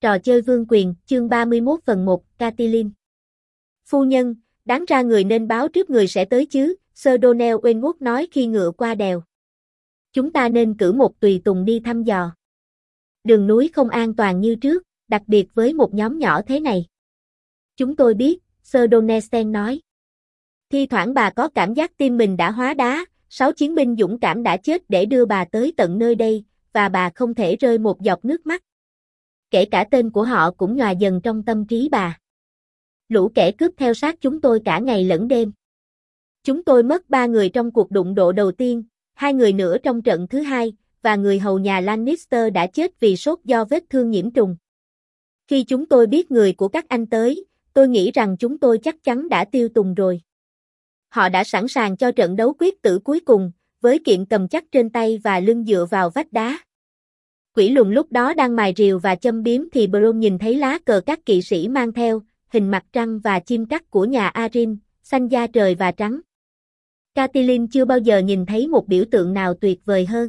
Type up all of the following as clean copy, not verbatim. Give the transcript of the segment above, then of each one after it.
Trò chơi vương quyền, chương 31 phần 1, Catelyn. Phu nhân, đáng ra người nên báo trước người sẽ tới chứ, Sir Donnell Wentworth nói khi ngựa qua đèo. Chúng ta nên cử một tùy tùng đi thăm dò. Đường núi không an toàn như trước, đặc biệt với một nhóm nhỏ thế này. Chúng tôi biết, Sir Donnell nói. Thi thoảng bà có cảm giác tim mình đã hóa đá, 6 chiến binh dũng cảm đã chết để đưa bà tới tận nơi đây, và bà không thể rơi một giọt nước mắt. Kể cả tên của họ cũng nhòa dần trong tâm trí bà. Lũ kẻ cướp theo sát chúng tôi cả ngày lẫn đêm. Chúng tôi mất 3 người trong cuộc đụng độ đầu tiên, 2 người nữa trong trận thứ hai, và người hầu nhà Lannister đã chết vì sốt do vết thương nhiễm trùng. Khi chúng tôi biết người của các anh tới, tôi nghĩ rằng chúng tôi chắc chắn đã tiêu tùng rồi. Họ đã sẵn sàng cho trận đấu quyết tử cuối cùng, với kiện cầm chắc trên tay và lưng dựa vào vách đá. Quỷ lùn lúc đó đang mài rìu và châm biếm thì Bronn nhìn thấy lá cờ các kỵ sĩ mang theo, hình mặt trăng và chim cắt của nhà Arryn, xanh da trời và trắng. Catelyn chưa bao giờ nhìn thấy một biểu tượng nào tuyệt vời hơn.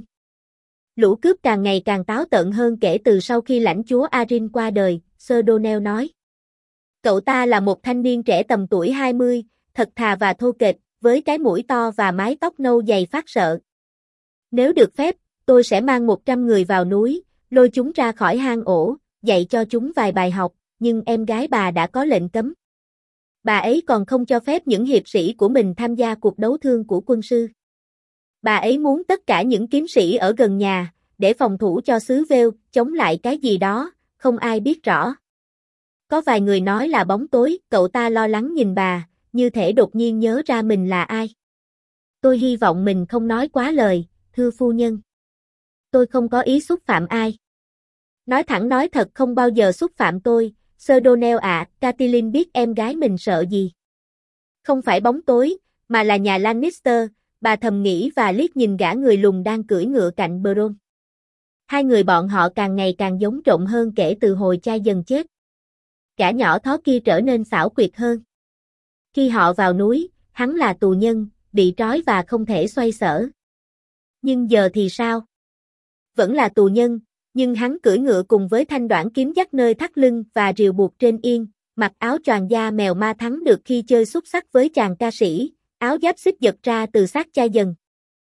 Lũ cướp càng ngày càng táo tợn hơn kể từ sau khi lãnh chúa Arryn qua đời, Sir Donnell nói. Cậu ta là một thanh niên trẻ tầm tuổi 20, thật thà và thô kệch, với cái mũi to và mái tóc nâu dày phát sợ. Nếu được phép, tôi sẽ mang 100 người vào núi, lôi chúng ra khỏi hang ổ, dạy cho chúng vài bài học, nhưng em gái bà đã có lệnh cấm. Bà ấy còn không cho phép những hiệp sĩ của mình tham gia cuộc đấu thương của quân sư. Bà ấy muốn tất cả những kiếm sĩ ở gần nhà, để phòng thủ cho xứ Vale, chống lại cái gì đó, không ai biết rõ. Có vài người nói là bóng tối, cậu ta lo lắng nhìn bà, như thể đột nhiên nhớ ra mình là ai. Tôi hy vọng mình không nói quá lời, thưa phu nhân. Tôi không có ý xúc phạm ai. Nói thẳng nói thật không bao giờ xúc phạm tôi, Sir Donnell ạ, Catelyn biết em gái mình sợ gì. Không phải bóng tối, mà là nhà Lannister, bà thầm nghĩ và liếc nhìn gã người lùn đang cưỡi ngựa cạnh Bronn. Hai người bọn họ càng ngày càng giống trộn hơn kể từ hồi cha dần chết. Gã nhỏ thó kia trở nên xảo quyệt hơn. Khi họ vào núi, hắn là tù nhân, bị trói và không thể xoay sở. Nhưng giờ thì sao? Vẫn là tù nhân, nhưng hắn cưỡi ngựa cùng với thanh đoản kiếm dắt nơi thắt lưng và rìu buộc trên yên, mặc áo choàng da mèo ma thắng được khi chơi xúc xắc với chàng ca sĩ, áo giáp xích giật ra từ xác cha dần.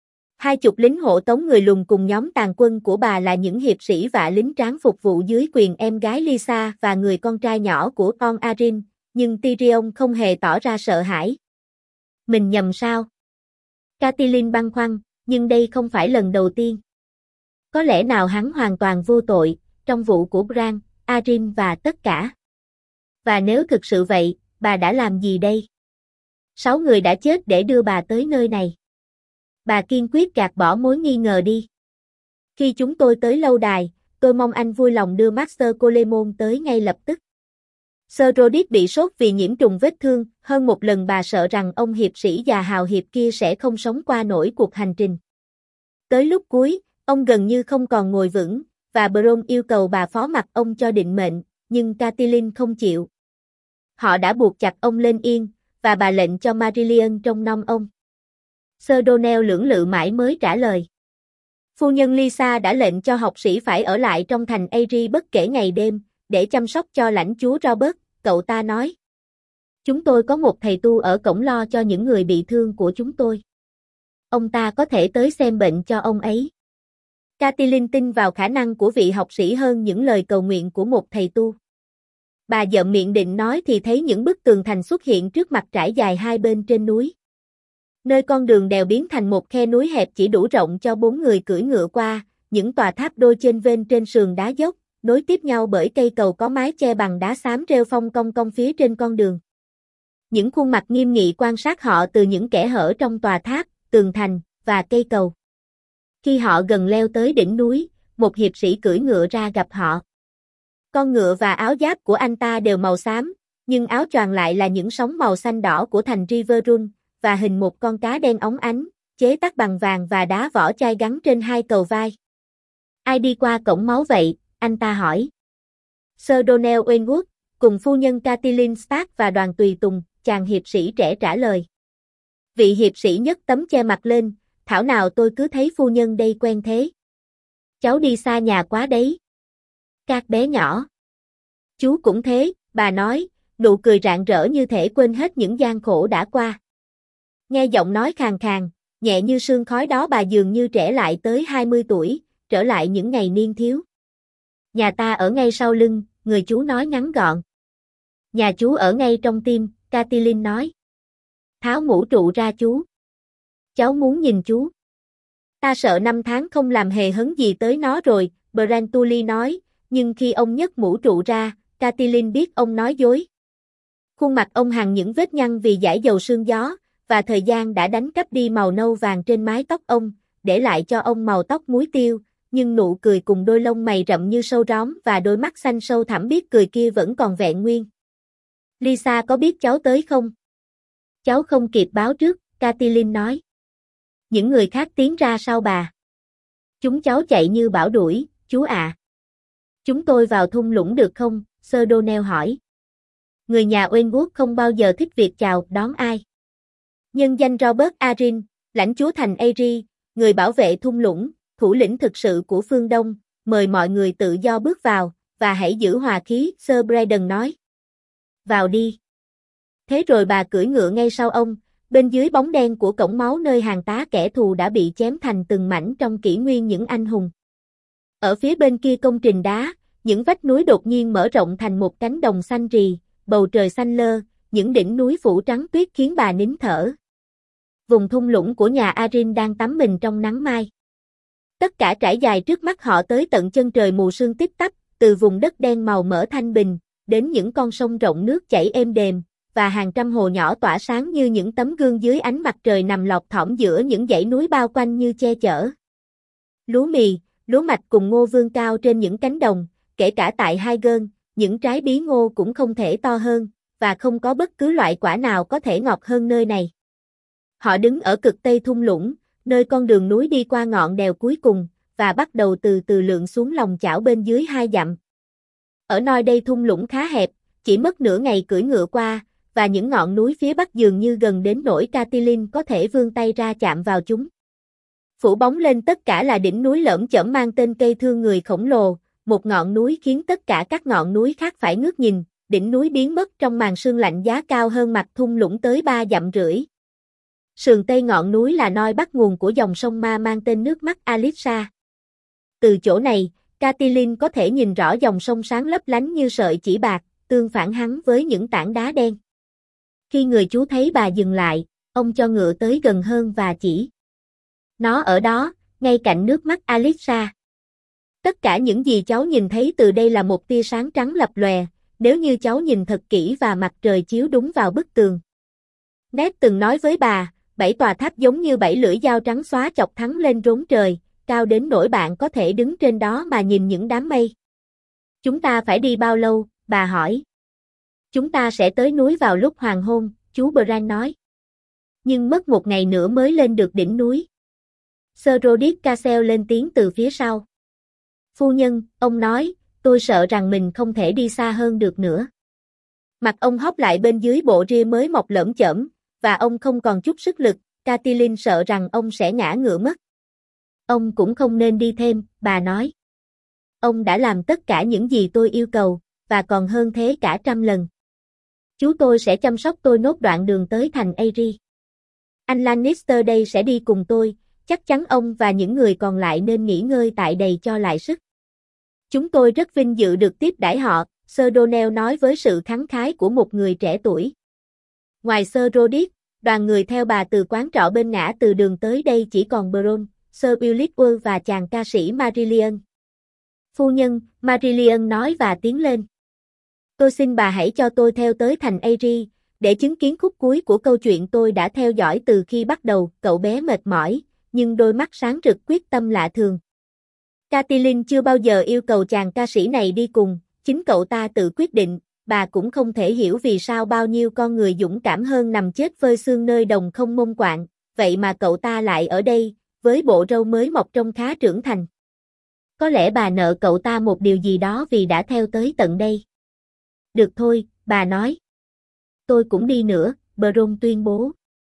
20 lính hộ tống người lùn cùng nhóm tàn quân của bà là những hiệp sĩ và lính tráng phục vụ dưới quyền em gái Lysa và người con trai nhỏ của Con Arryn, nhưng Tyrion không hề tỏ ra sợ hãi. Mình nhầm sao? Catelyn băn khoăn, nhưng đây không phải lần đầu tiên. Có lẽ nào hắn hoàn toàn vô tội, trong vụ của Bran, Arryn và tất cả. Và nếu thực sự vậy, bà đã làm gì đây? 6 người đã chết để đưa bà tới nơi này. Bà kiên quyết gạt bỏ mối nghi ngờ đi. Khi chúng tôi tới lâu đài, tôi mong anh vui lòng đưa Master Colemon tới ngay lập tức. Sir Roderick bị sốt vì nhiễm trùng vết thương, hơn một lần bà sợ rằng ông hiệp sĩ già hào hiệp kia sẽ không sống qua nổi cuộc hành trình. Tới lúc cuối, ông gần như không còn ngồi vững, và Bronn yêu cầu bà phó mặc ông cho định mệnh, nhưng Catelyn không chịu. Họ đã buộc chặt ông lên yên, và bà lệnh cho Marillion trông nom ông. Sir Donnell lưỡng lự mãi mới trả lời. Phu nhân Lysa đã lệnh cho học sĩ phải ở lại trong thành Aerie bất kể ngày đêm, để chăm sóc cho lãnh chúa Robert, cậu ta nói. Chúng tôi có một thầy tu ở cổng lo cho những người bị thương của chúng tôi. Ông ta có thể tới xem bệnh cho ông ấy. Catelyn tin vào khả năng của vị học sĩ hơn những lời cầu nguyện của một thầy tu. Bà dậm miệng định nói thì thấy những bức tường thành xuất hiện trước mặt trải dài hai bên trên núi. Nơi con đường đèo biến thành một khe núi hẹp chỉ đủ rộng cho 4 người cưỡi ngựa qua, những tòa tháp đôi chênh vênh trên sườn đá dốc, nối tiếp nhau bởi cây cầu có mái che bằng đá xám rêu phong cong cong phía trên con đường. Những khuôn mặt nghiêm nghị quan sát họ từ những kẽ hở trong tòa tháp, tường thành và cây cầu. Khi họ gần leo tới đỉnh núi, một hiệp sĩ cưỡi ngựa ra gặp họ. Con ngựa và áo giáp của anh ta đều màu xám, nhưng áo choàng lại là những sóng màu xanh đỏ của thành Riverrun, và hình một con cá đen óng ánh, chế tác bằng vàng và đá vỏ chai gắn trên hai cầu vai. Ai đi qua cổng máu vậy? Anh ta hỏi. Sir Donnell Wentworth, cùng phu nhân Catelyn Stark và đoàn tùy tùng, chàng hiệp sĩ trẻ trả lời. Vị hiệp sĩ nhấc tấm che mặt lên, thảo nào tôi cứ thấy phu nhân đây quen thế. Cháu đi xa nhà quá đấy. Các bé nhỏ. Chú cũng thế, bà nói, nụ cười rạng rỡ như thể quên hết những gian khổ đã qua. Nghe giọng nói khàn khàn, nhẹ như sương khói đó bà dường như trẻ lại tới 20 tuổi, trở lại những ngày niên thiếu. Nhà ta ở ngay sau lưng, người chú nói ngắn gọn. Nhà chú ở ngay trong tim, Catelyn nói. Tháo mũ trụ ra chú. Cháu muốn nhìn chú. Ta sợ 5 tháng không làm hề hấn gì tới nó rồi, Bran Tully nói, nhưng khi ông nhấc mũ trụ ra, Catelyn biết ông nói dối. Khuôn mặt ông hằn những vết nhăn vì dải dầu sương gió, và thời gian đã đánh cắp đi màu nâu vàng trên mái tóc ông, để lại cho ông màu tóc muối tiêu, nhưng nụ cười cùng đôi lông mày rậm như sâu róm và đôi mắt xanh sâu thẳm biết cười kia vẫn còn vẹn nguyên. Lisa có biết cháu tới không? Cháu không kịp báo trước, Catelyn nói. Những người khác tiến ra sau bà. Chúng cháu chạy như bão đuổi, chú ạ. Chúng tôi vào thung lũng được không? Sir Donnell hỏi. Người nhà Oakwood không bao giờ thích việc chào đón ai. Nhân danh Robert Arryn, lãnh chúa thành Aerie, người bảo vệ thung lũng, thủ lĩnh thực sự của phương Đông, mời mọi người tự do bước vào, và hãy giữ hòa khí, Sir Brandon nói. Vào đi. Thế rồi bà cưỡi ngựa ngay sau ông, bên dưới bóng đen của cổng máu nơi hàng tá kẻ thù đã bị chém thành từng mảnh trong kỷ nguyên những anh hùng. Ở phía bên kia công trình đá, những vách núi đột nhiên mở rộng thành một cánh đồng xanh rì, bầu trời xanh lơ, những đỉnh núi phủ trắng tuyết khiến bà nín thở. Vùng thung lũng của nhà Arryn đang tắm mình trong nắng mai. Tất cả trải dài trước mắt họ tới tận chân trời mù sương tít tắp, từ vùng đất đen màu mỡ thanh bình, đến những con sông rộng nước chảy êm đềm, và hàng trăm hồ nhỏ tỏa sáng như những tấm gương dưới ánh mặt trời nằm lọt thỏm giữa những dãy núi bao quanh như che chở. Lúa mì, lúa mạch cùng ngô vươn cao trên những cánh đồng, kể cả tại Highgarden, những trái bí ngô cũng không thể to hơn, và không có bất cứ loại quả nào có thể ngọt hơn nơi này. Họ đứng ở cực tây thung lũng, nơi con đường núi đi qua ngọn đèo cuối cùng, và bắt đầu từ từ lượn xuống lòng chảo bên dưới 2 dặm. Ở nơi đây thung lũng khá hẹp, chỉ mất nửa ngày cưỡi ngựa qua, và những ngọn núi phía bắc dường như gần đến nỗi Catelyn có thể vươn tay ra chạm vào chúng. Phủ bóng lên tất cả là đỉnh núi lởm chởm mang tên cây thương người khổng lồ, một ngọn núi khiến tất cả các ngọn núi khác phải ngước nhìn, đỉnh núi biến mất trong màn sương lạnh giá cao hơn mặt thung lũng tới 3,5 dặm. Sườn tây ngọn núi là nơi bắt nguồn của dòng sông Ma mang tên nước mắt Alissa. Từ chỗ này, Catelyn có thể nhìn rõ dòng sông sáng lấp lánh như sợi chỉ bạc, tương phản hắn với những tảng đá đen. Khi người chú thấy bà dừng lại, ông cho ngựa tới gần hơn và chỉ. Nó ở đó, ngay cạnh nước mắt Alissa. Tất cả những gì cháu nhìn thấy từ đây là một tia sáng trắng lập lòe, nếu như cháu nhìn thật kỹ và mặt trời chiếu đúng vào bức tường. Ned từng nói với bà, 7 tòa tháp giống như 7 lưỡi dao trắng xóa chọc thẳng lên rốn trời, cao đến nỗi bạn có thể đứng trên đó mà nhìn những đám mây. Chúng ta phải đi bao lâu, bà hỏi. Chúng ta sẽ tới núi vào lúc hoàng hôn, chú Bran nói. Nhưng mất 1 ngày nữa mới lên được đỉnh núi. Sir Roderick Cassel lên tiếng từ phía sau. Phu nhân, ông nói, tôi sợ rằng mình không thể đi xa hơn được nữa. Mặt ông hốc lại bên dưới bộ ria mới mọc lởm chởm, và ông không còn chút sức lực, Catelyn sợ rằng ông sẽ ngã ngựa mất. Ông cũng không nên đi thêm, bà nói. Ông đã làm tất cả những gì tôi yêu cầu, và còn hơn thế cả 100 lần. Chú tôi sẽ chăm sóc tôi nốt đoạn đường tới thành Aerie. Anh Lannister đây sẽ đi cùng tôi, chắc chắn ông và những người còn lại nên nghỉ ngơi tại đây cho lại sức. Chúng tôi rất vinh dự được tiếp đãi họ, Sir Donnell nói với sự khẳng khái của một người trẻ tuổi. Ngoài Sir Roderick, đoàn người theo bà từ quán trọ bên ngã từ đường tới đây chỉ còn Bronn, Sir William và chàng ca sĩ Marillion. Phu nhân, Marillion nói và tiến lên. Tôi xin bà hãy cho tôi theo tới thành Aerie, để chứng kiến khúc cuối của câu chuyện tôi đã theo dõi từ khi bắt đầu. Cậu bé mệt mỏi, nhưng đôi mắt sáng rực quyết tâm lạ thường. Catelyn chưa bao giờ yêu cầu chàng ca sĩ này đi cùng, chính cậu ta tự quyết định, bà cũng không thể hiểu vì sao bao nhiêu con người dũng cảm hơn nằm chết phơi xương nơi đồng không mông quạng, vậy mà cậu ta lại ở đây, với bộ râu mới mọc trông khá trưởng thành. Có lẽ bà nợ cậu ta một điều gì đó vì đã theo tới tận đây. Được thôi, bà nói. Tôi cũng đi nữa, Bronn tuyên bố.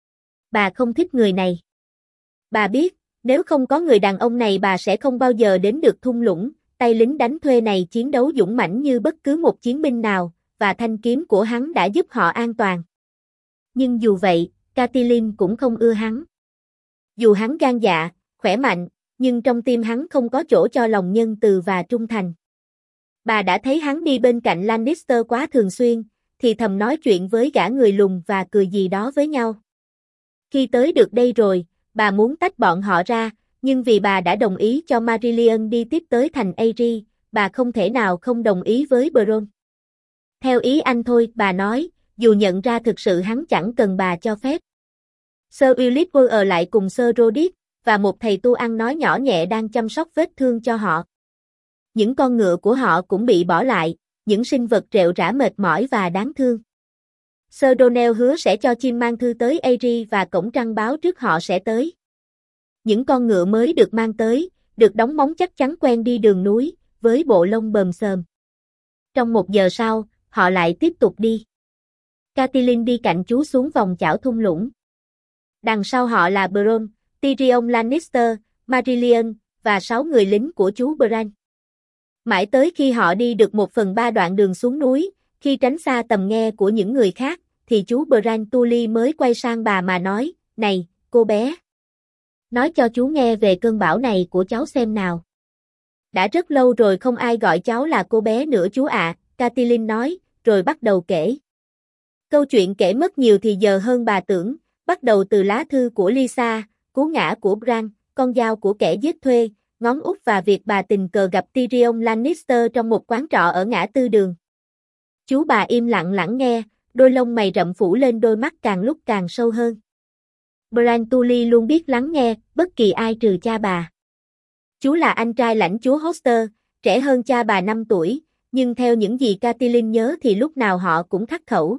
Bà không thích người này. Bà biết, nếu không có người đàn ông này bà sẽ không bao giờ đến được thung lũng, tay lính đánh thuê này chiến đấu dũng mãnh như bất cứ một chiến binh nào, và thanh kiếm của hắn đã giúp họ an toàn. Nhưng dù vậy, Catelyn cũng không ưa hắn. Dù hắn gan dạ, khỏe mạnh, nhưng trong tim hắn không có chỗ cho lòng nhân từ và trung thành. Bà đã thấy hắn đi bên cạnh Lannister quá thường xuyên, thì thầm nói chuyện với gã người lùn và cười gì đó với nhau. Khi tới được đây rồi, bà muốn tách bọn họ ra, nhưng vì bà đã đồng ý cho Marillion đi tiếp tới thành Aerie, bà không thể nào không đồng ý với Bronn. Theo ý anh thôi, bà nói, dù nhận ra thực sự hắn chẳng cần bà cho phép. Sir Ulysses ở lại cùng Sir Rodrik, và một thầy tu ăn nói nhỏ nhẹ đang chăm sóc vết thương cho họ. Những con ngựa của họ cũng bị bỏ lại, những sinh vật rệu rã mệt mỏi và đáng thương. Sir Donnell hứa sẽ cho chim mang thư tới Aerie và cổng trăng báo trước họ sẽ tới. Những con ngựa mới được mang tới, được đóng móng chắc chắn quen đi đường núi, với bộ lông bờm xờm. Trong 1 giờ sau, họ lại tiếp tục đi. Catelyn đi cạnh chú xuống vòng chảo thung lũng. Đằng sau họ là Bronn, Tyrion Lannister, Marillion, và 6 người lính của chú Bran. Mãi tới khi họ đi được 1/3 đoạn đường xuống núi, khi tránh xa tầm nghe của những người khác, thì chú Bran Tully mới quay sang bà mà nói, này, cô bé. Nói cho chú nghe về cơn bão này của cháu xem nào. Đã rất lâu rồi không ai gọi cháu là cô bé nữa chú ạ, Catelyn nói, rồi bắt đầu kể. Câu chuyện kể mất nhiều thì giờ hơn bà tưởng, bắt đầu từ lá thư của Lysa, cú ngã của Bran, con dao của kẻ giết thuê, ngón út và việc bà tình cờ gặp Tyrion Lannister trong một quán trọ ở ngã tư đường. Chú bà im lặng lắng nghe, đôi lông mày rậm phủ lên đôi mắt càng lúc càng sâu hơn. Bran Tully luôn biết lắng nghe, bất kỳ ai trừ cha bà. Chú là anh trai lãnh chúa Hoster, trẻ hơn cha bà 5 tuổi, nhưng theo những gì Catelyn nhớ thì lúc nào họ cũng khắc khẩu.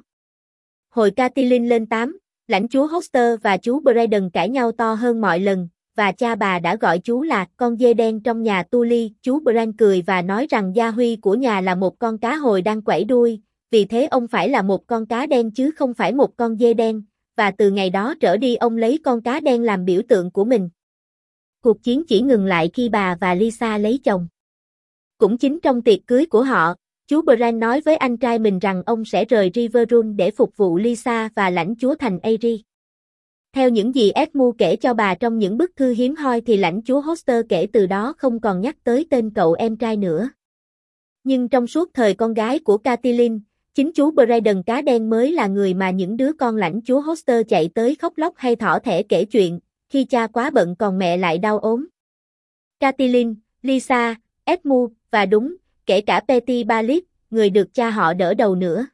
Hồi Catelyn lên 8, lãnh chúa Hoster và chú Brandon cãi nhau to hơn mọi lần, và cha bà đã gọi chú là con dê đen trong nhà Tully. Chú Bran cười và nói rằng gia huy của nhà là một con cá hồi đang quẩy đuôi, vì thế ông phải là một con cá đen chứ không phải một con dê đen, và từ ngày đó trở đi ông lấy con cá đen làm biểu tượng của mình. Cuộc chiến chỉ ngừng lại khi bà và Lysa lấy chồng. Cũng chính trong tiệc cưới của họ, chú Bran nói với anh trai mình rằng ông sẽ rời Riverrun để phục vụ Lysa và lãnh chúa thành Aerie. Theo những gì Edmund kể cho bà trong những bức thư hiếm hoi thì lãnh chúa Hoster kể từ đó không còn nhắc tới tên cậu em trai nữa. Nhưng trong suốt thời con gái của Catelyn, chính chú Brandon cá đen mới là người mà những đứa con lãnh chúa Hoster chạy tới khóc lóc hay thỏ thẻ kể chuyện, khi cha quá bận còn mẹ lại đau ốm. Catelyn, Lysa, Edmund, và đúng, kể cả Petty Baelish, người được cha họ đỡ đầu nữa.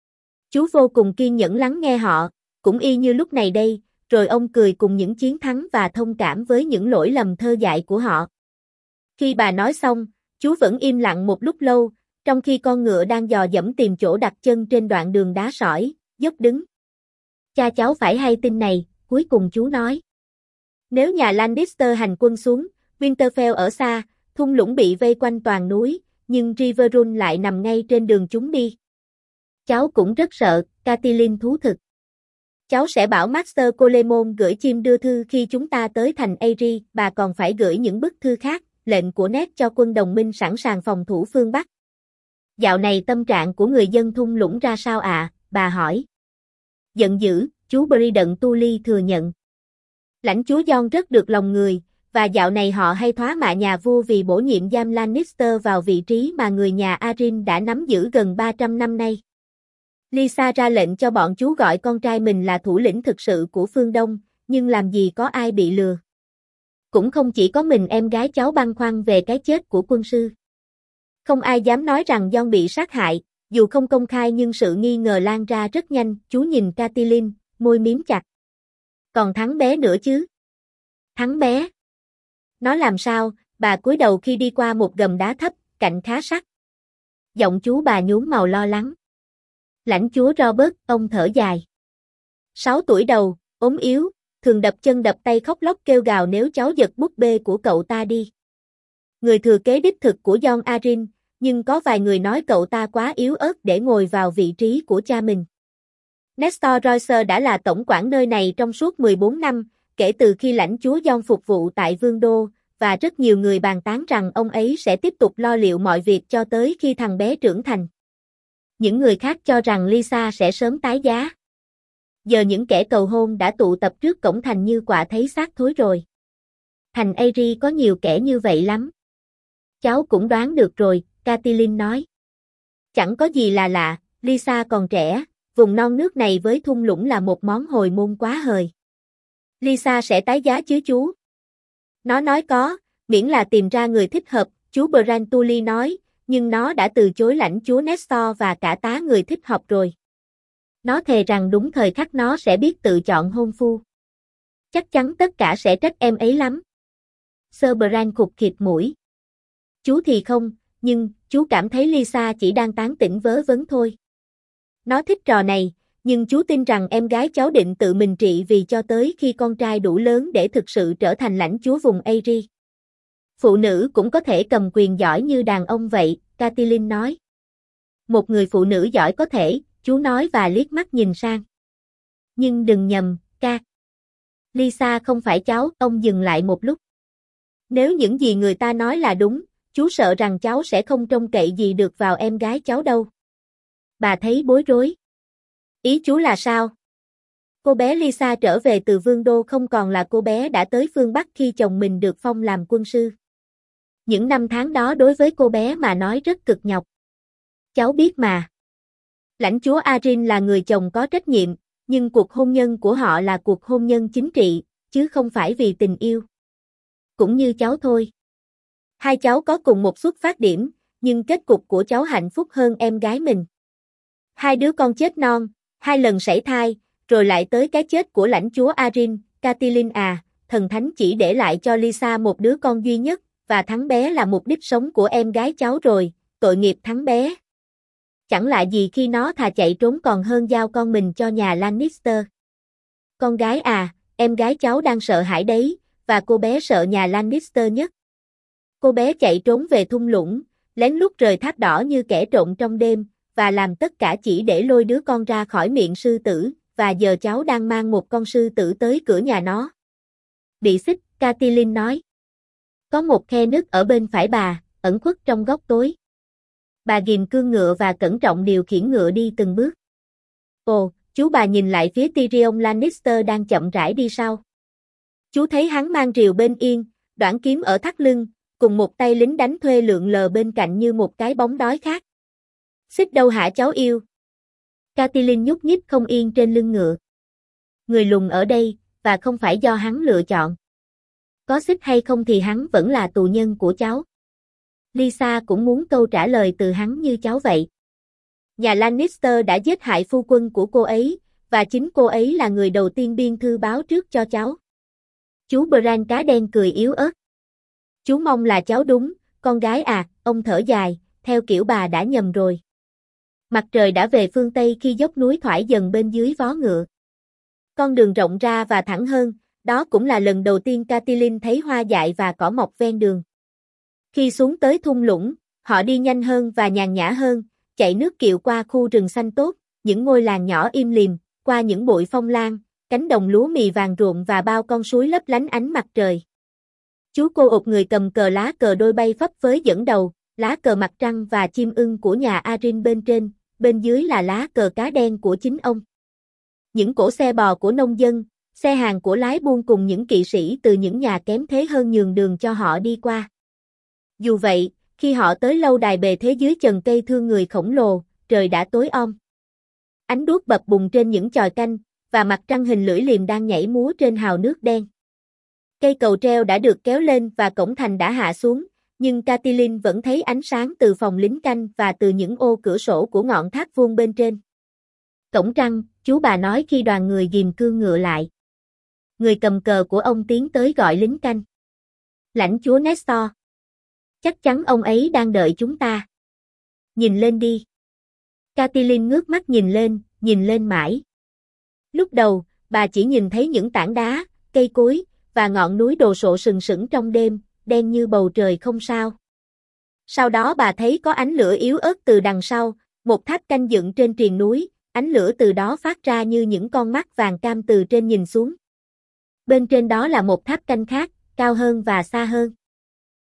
Chú vô cùng kiên nhẫn lắng nghe họ, cũng y như lúc này đây, rồi ông cười cùng những chiến thắng và thông cảm với những lỗi lầm thơ dại của họ. Khi bà nói xong, chú vẫn im lặng một lúc lâu, trong khi con ngựa đang dò dẫm tìm chỗ đặt chân trên đoạn đường đá sỏi, dốc đứng. Cha cháu phải hay tin này, cuối cùng chú nói. Nếu nhà Lannister hành quân xuống, Winterfell ở xa, thung lũng bị vây quanh toàn núi, nhưng Riverrun lại nằm ngay trên đường chúng đi. Cháu cũng rất sợ, Catelyn thú thực. Cháu sẽ bảo Master Colemon gửi chim đưa thư khi chúng ta tới thành Aerie, bà còn phải gửi những bức thư khác, lệnh của Ned cho quân đồng minh sẵn sàng phòng thủ phương Bắc. Dạo này tâm trạng của người dân thung lũng ra sao ạ, bà hỏi. Giận dữ, chú Brandon Tully thừa nhận. Lãnh chúa Jon rất được lòng người, và dạo này họ hay thoá mạ nhà vua vì bổ nhiệm Jaime Lannister vào vị trí mà người nhà Arryn đã nắm giữ gần 300 năm nay. Lysa ra lệnh cho bọn chú gọi con trai mình là thủ lĩnh thực sự của phương Đông, nhưng làm gì có ai bị lừa. Cũng không chỉ có mình em gái cháu băn khoăn về cái chết của quân sư. Không ai dám nói rằng Jon bị sát hại, dù không công khai nhưng sự nghi ngờ lan ra rất nhanh. Chú nhìn Catelyn, môi miếm chặt. Còn thắng bé nữa chứ? Thắng bé? Nó làm sao? Bà cúi đầu khi đi qua một gầm đá thấp, cạnh khá sắt. Giọng chú bà nhuốm màu lo lắng. Lãnh chúa Robert, ông thở dài. 6 tuổi đầu, ốm yếu, thường đập chân đập tay khóc lóc kêu gào nếu cháu giật búp bê của cậu ta đi. Người thừa kế đích thực của Jon Arryn, nhưng có vài người nói cậu ta quá yếu ớt để ngồi vào vị trí của cha mình. Nestor Royce đã là tổng quản nơi này trong suốt 14 năm, kể từ khi lãnh chúa Jon phục vụ tại Vương Đô, và rất nhiều người bàn tán rằng ông ấy sẽ tiếp tục lo liệu mọi việc cho tới khi thằng bé trưởng thành. Những người khác cho rằng Lisa sẽ sớm tái giá. Giờ những kẻ cầu hôn đã tụ tập trước cổng thành như quạ thấy xác thối rồi. Thành Airy có nhiều kẻ như vậy lắm. Cháu cũng đoán được rồi, Catelyn nói. Chẳng có gì là lạ, Lisa còn trẻ, vùng non nước này với thung lũng là một món hồi môn quá hời. Lisa sẽ tái giá chứ chú? Nó nói có, miễn là tìm ra người thích hợp, chú Bran Tully nói, nhưng nó đã từ chối lãnh chúa Nestor và cả tá người thích hợp rồi. Nó thề rằng đúng thời khắc nó sẽ biết tự chọn hôn phu. Chắc chắn tất cả sẽ trách em ấy lắm. Sir Bran khụt khịt mũi. Chú thì không, nhưng chú cảm thấy Lisa chỉ đang tán tỉnh vớ vẩn thôi. Nó thích trò này, nhưng chú tin rằng em gái cháu định tự mình trị vì cho tới khi con trai đủ lớn để thực sự trở thành lãnh chúa vùng Airy. Phụ nữ cũng có thể cầm quyền giỏi như đàn ông vậy, Catelyn nói. Một người phụ nữ giỏi có thể, chú nói và liếc mắt nhìn sang. Nhưng đừng nhầm, ca. Lisa không phải cháu, ông dừng lại một lúc. Nếu những gì người ta nói là đúng, chú sợ rằng cháu sẽ không trông cậy gì được vào em gái cháu đâu. Bà thấy bối rối. Ý chú là sao? Cô bé Lisa trở về từ Vương đô không còn là cô bé đã tới phương Bắc khi chồng mình được phong làm quân sư. Những năm tháng đó đối với cô bé mà nói rất cực nhọc. Cháu biết mà. Lãnh chúa Arryn là người chồng có trách nhiệm, nhưng cuộc hôn nhân của họ là cuộc hôn nhân chính trị, chứ không phải vì tình yêu. Cũng như cháu thôi. Hai cháu có cùng một xuất phát điểm, nhưng kết cục của cháu hạnh phúc hơn em gái mình. Hai đứa con chết non, 2 lần sảy thai, rồi lại tới cái chết của lãnh chúa Arryn, Catelyn à, thần thánh chỉ để lại cho Lisa một đứa con duy nhất, và thắng bé là mục đích sống của em gái cháu rồi, tội nghiệp thắng bé. Chẳng lạ gì khi nó thà chạy trốn còn hơn giao con mình cho nhà Lannister. Con gái à, em gái cháu đang sợ hãi đấy, và cô bé sợ nhà Lannister nhất. Cô bé chạy trốn về thung lũng, lén lút rời tháp đỏ như kẻ trộm trong đêm, và làm tất cả chỉ để lôi đứa con ra khỏi miệng sư tử, và giờ cháu đang mang một con sư tử tới cửa nhà nó. Bị xích, Catelyn nói. Có một khe nứt ở bên phải bà, ẩn khuất trong góc tối. Bà ghìm cương ngựa và cẩn trọng điều khiển ngựa đi từng bước. Ồ, chú bà nhìn lại phía Tyrion Lannister đang chậm rãi đi sau. Chú thấy hắn mang rìu bên yên, đoản kiếm ở thắt lưng, cùng một tay lính đánh thuê lượn lờ bên cạnh như một cái bóng đói khát. Xích đâu hả cháu yêu? Catelyn nhúc nhích không yên trên lưng ngựa. Người lùn ở đây, và không phải do hắn lựa chọn. Có xích hay không thì hắn vẫn là tù nhân của cháu. Lisa cũng muốn câu trả lời từ hắn như cháu vậy. Nhà Lannister đã giết hại phu quân của cô ấy, và chính cô ấy là người đầu tiên biên thư báo trước cho cháu. Chú Bran cá đen cười yếu ớt. Chú mong là cháu đúng, con gái à, ông thở dài, theo kiểu bà đã nhầm rồi. Mặt trời đã về phương Tây khi dốc núi thoải dần bên dưới vó ngựa. Con đường rộng ra và thẳng hơn, đó cũng là lần đầu tiên Catelyn thấy hoa dại và cỏ mọc ven đường. Khi xuống tới thung lũng, họ đi nhanh hơn và nhàn nhã hơn, chạy nước kiệu qua khu rừng xanh tốt, những ngôi làng nhỏ im lìm, qua những bụi phong lan, cánh đồng lúa mì vàng ruộng và bao con suối lấp lánh ánh mặt trời. Chú cô ột người cầm cờ lá cờ đôi bay phấp phới dẫn đầu, lá cờ mặt trăng và chim ưng của nhà Arryn bên trên, bên dưới là lá cờ cá đen của chính ông. Những cỗ xe bò của nông dân, xe hàng của lái buôn cùng những kỵ sĩ từ những nhà kém thế hơn nhường đường cho họ đi qua. Dù vậy, khi họ tới lâu đài bề thế dưới chần cây thương người khổng lồ, trời đã tối om. Ánh đuốc bập bùng trên những chòi canh, và mặt trăng hình lưỡi liềm đang nhảy múa trên hào nước đen. Cây cầu treo đã được kéo lên và cổng thành đã hạ xuống, nhưng Catelyn vẫn thấy ánh sáng từ phòng lính canh và từ những ô cửa sổ của ngọn tháp vuông bên trên. Cổng trăng, chú bà nói khi đoàn người ghìm cương ngựa lại. Người cầm cờ của ông tiến tới gọi lính canh. Lãnh chúa Nestor. Chắc chắn ông ấy đang đợi chúng ta. Nhìn lên đi. Catelyn ngước mắt nhìn lên mãi. Lúc đầu, bà chỉ nhìn thấy những tảng đá, cây cối, và ngọn núi đồ sộ sừng sững trong đêm, đen như bầu trời không sao. Sau đó bà thấy có ánh lửa yếu ớt từ đằng sau, một tháp canh dựng trên triền núi, ánh lửa từ đó phát ra như những con mắt vàng cam từ trên nhìn xuống. Bên trên đó là một tháp canh khác, cao hơn và xa hơn.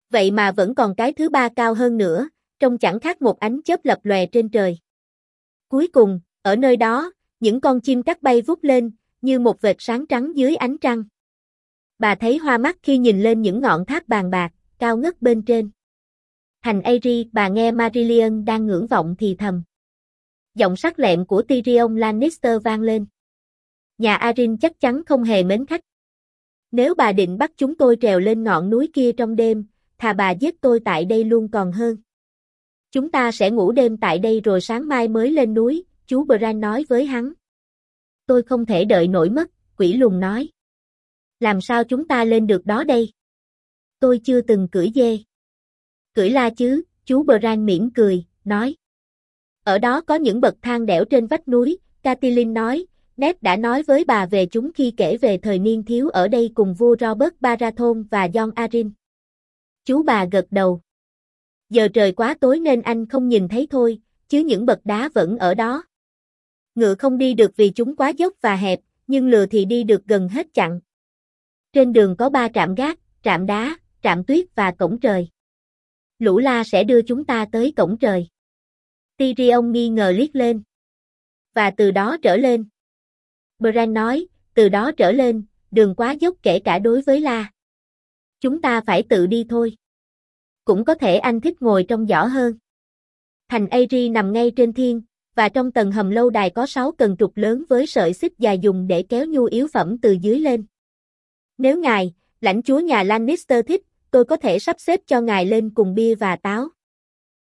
Vậy mà vẫn còn cái thứ ba cao hơn nữa, trông chẳng khác một ánh chớp lập lòe trên trời. Cuối cùng, ở nơi đó, những con chim cắt bay vút lên, như một vệt sáng trắng dưới ánh trăng. Bà thấy hoa mắt khi nhìn lên những ngọn tháp bàn bạc, cao ngất bên trên. Thành Aerie, bà nghe Marillion đang ngưỡng vọng thì thầm. Giọng sắc lẹm của Tyrion Lannister vang lên. Nhà Arryn chắc chắn không hề mến khách. Nếu bà định bắt chúng tôi trèo lên ngọn núi kia trong đêm, thà bà giết tôi tại đây luôn còn hơn. Chúng ta sẽ ngủ đêm tại đây rồi sáng mai mới lên núi, chú Bran nói với hắn. Tôi không thể đợi nổi mất, quỷ lùn nói. Làm sao chúng ta lên được đó đây? Tôi chưa từng cưỡi dê. Cưỡi la chứ, chú Bran mỉm cười, nói. Ở đó có những bậc thang đẽo trên vách núi, Catelyn nói, Ned đã nói với bà về chúng khi kể về thời niên thiếu ở đây cùng vua Robert Baratheon và Jon Arryn. Chú bà gật đầu. Giờ trời quá tối nên anh không nhìn thấy thôi, chứ những bậc đá vẫn ở đó. Ngựa không đi được vì chúng quá dốc và hẹp, nhưng lừa thì đi được gần hết chặng. Trên đường có 3 trạm gác, trạm đá, trạm tuyết và cổng trời. Lũ la sẽ đưa chúng ta tới cổng trời. Tyrion nghi ngờ liếc lên. Và từ đó trở lên. Bran nói, từ đó trở lên, đường quá dốc kể cả đối với la. Chúng ta phải tự đi thôi. Cũng có thể anh thích ngồi trong giỏ hơn. Thành Aerie nằm ngay trên thiên, và trong tầng hầm lâu đài có 6 cần trục lớn với sợi xích dài dùng để kéo nhu yếu phẩm từ dưới lên. Nếu ngài, lãnh chúa nhà Lannister thích, tôi có thể sắp xếp cho ngài lên cùng bia và táo.